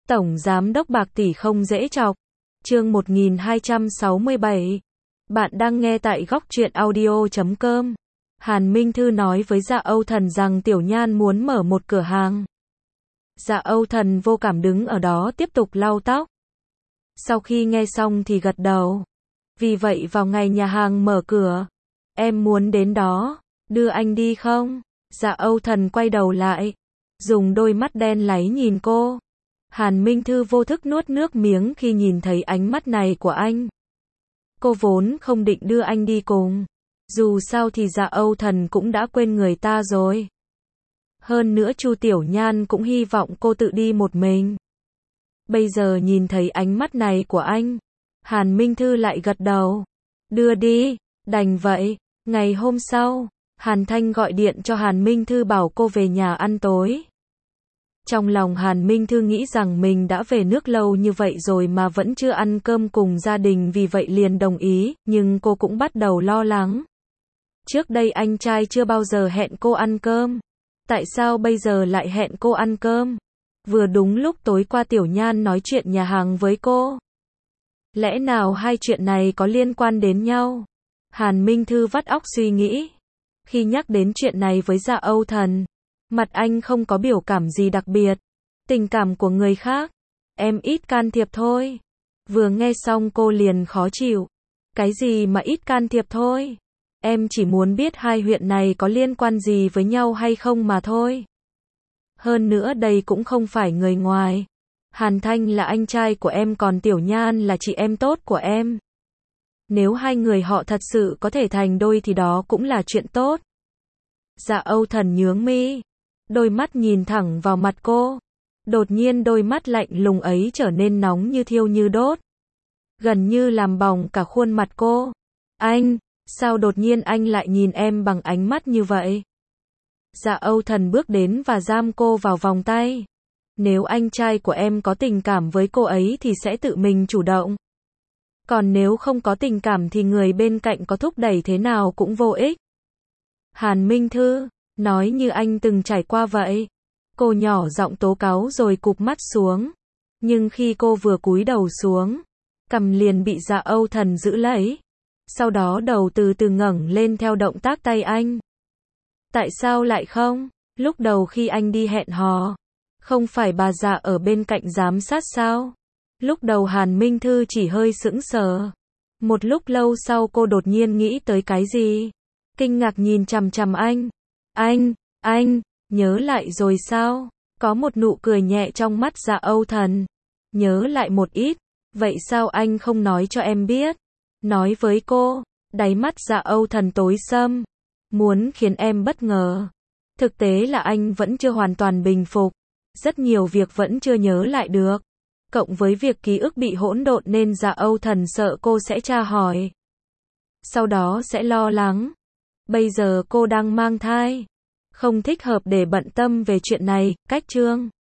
Tổng Giám đốc bạc tỷ không dễ chọc. Chương 1267. Bạn đang nghe tại góc truyện audio.com. Hàn Minh Thư nói với Dạ Âu Thần rằng Tiểu Nhan muốn mở một cửa hàng. Dạ Âu Thần vô cảm đứng ở đó tiếp tục lau tóc. Sau khi nghe xong thì gật đầu. Vì vậy vào ngày nhà hàng mở cửa, em muốn đến đó, đưa anh đi không? Dạ Âu Thần quay đầu lại, dùng đôi mắt đen láy nhìn cô. Hàn Minh Thư vô thức nuốt nước miếng khi nhìn thấy ánh mắt này của anh. Cô vốn không định đưa anh đi cùng. Dù sao thì Dạ Âu Thần cũng đã quên người ta rồi. Hơn nữa Chu Tiểu Nhan cũng hy vọng cô tự đi một mình. Bây giờ nhìn thấy ánh mắt này của anh, Hàn Minh Thư lại gật đầu. Đưa đi, đành vậy. Ngày hôm sau, Hàn Thanh gọi điện cho Hàn Minh Thư bảo cô về nhà ăn tối. Trong lòng Hàn Minh Thư nghĩ rằng mình đã về nước lâu như vậy rồi mà vẫn chưa ăn cơm cùng gia đình, vì vậy liền đồng ý, nhưng cô cũng bắt đầu lo lắng. Trước đây anh trai chưa bao giờ hẹn cô ăn cơm. Tại sao bây giờ lại hẹn cô ăn cơm? Vừa đúng lúc tối qua Tiểu Nhan nói chuyện nhà hàng với cô. Lẽ nào hai chuyện này có liên quan đến nhau? Hàn Minh Thư vắt óc suy nghĩ. Khi nhắc đến chuyện này với Dạ Âu Thần, mặt anh không có biểu cảm gì đặc biệt. Tình cảm của người khác, em ít can thiệp thôi. Vừa nghe xong cô liền khó chịu. Cái gì mà ít can thiệp thôi? Em chỉ muốn biết hai huyện này có liên quan gì với nhau hay không mà thôi. Hơn nữa đây cũng không phải người ngoài. Hàn Thanh là anh trai của em, còn Tiểu Nhan là chị em tốt của em. Nếu hai người họ thật sự có thể thành đôi thì đó cũng là chuyện tốt. Dạ Âu Thần nhướng mi, đôi mắt nhìn thẳng vào mặt cô. Đột nhiên đôi mắt lạnh lùng ấy trở nên nóng như thiêu như đốt, gần như làm bỏng cả khuôn mặt cô. Anh, sao đột nhiên anh lại nhìn em bằng ánh mắt như vậy? Dạ Âu Thần bước đến và giam cô vào vòng tay. Nếu anh trai của em có tình cảm với cô ấy thì sẽ tự mình chủ động. Còn nếu không có tình cảm thì người bên cạnh có thúc đẩy thế nào cũng vô ích. Hàn Minh Thư, nói như anh từng trải qua vậy. Cô nhỏ giọng tố cáo rồi cụp mắt xuống. Nhưng khi cô vừa cúi đầu xuống, cằm liền bị Dạ Âu Thần giữ lấy. Sau đó đầu từ từ ngẩng lên theo động tác tay anh. Tại sao lại không? Lúc đầu khi anh đi hẹn hò, không phải bà già ở bên cạnh giám sát sao? Lúc đầu Hàn Minh Thư chỉ hơi sững sờ. Một lúc lâu sau cô đột nhiên nghĩ tới cái gì. Kinh ngạc nhìn chằm chằm anh. Anh, nhớ lại rồi sao? Có một nụ cười nhẹ trong mắt Dạ Âu Thần. Nhớ lại một ít. Vậy sao anh không nói cho em biết? Nói với cô. Đáy mắt Dạ Âu Thần tối sầm. Muốn khiến em bất ngờ. Thực tế là anh vẫn chưa hoàn toàn bình phục. Rất nhiều việc vẫn chưa nhớ lại được. Cộng với việc ký ức bị hỗn độn nên Dạ Âu Thần sợ cô sẽ tra hỏi. Sau đó sẽ lo lắng. Bây giờ cô đang mang thai. Không thích hợp để bận tâm về chuyện này, cách chương.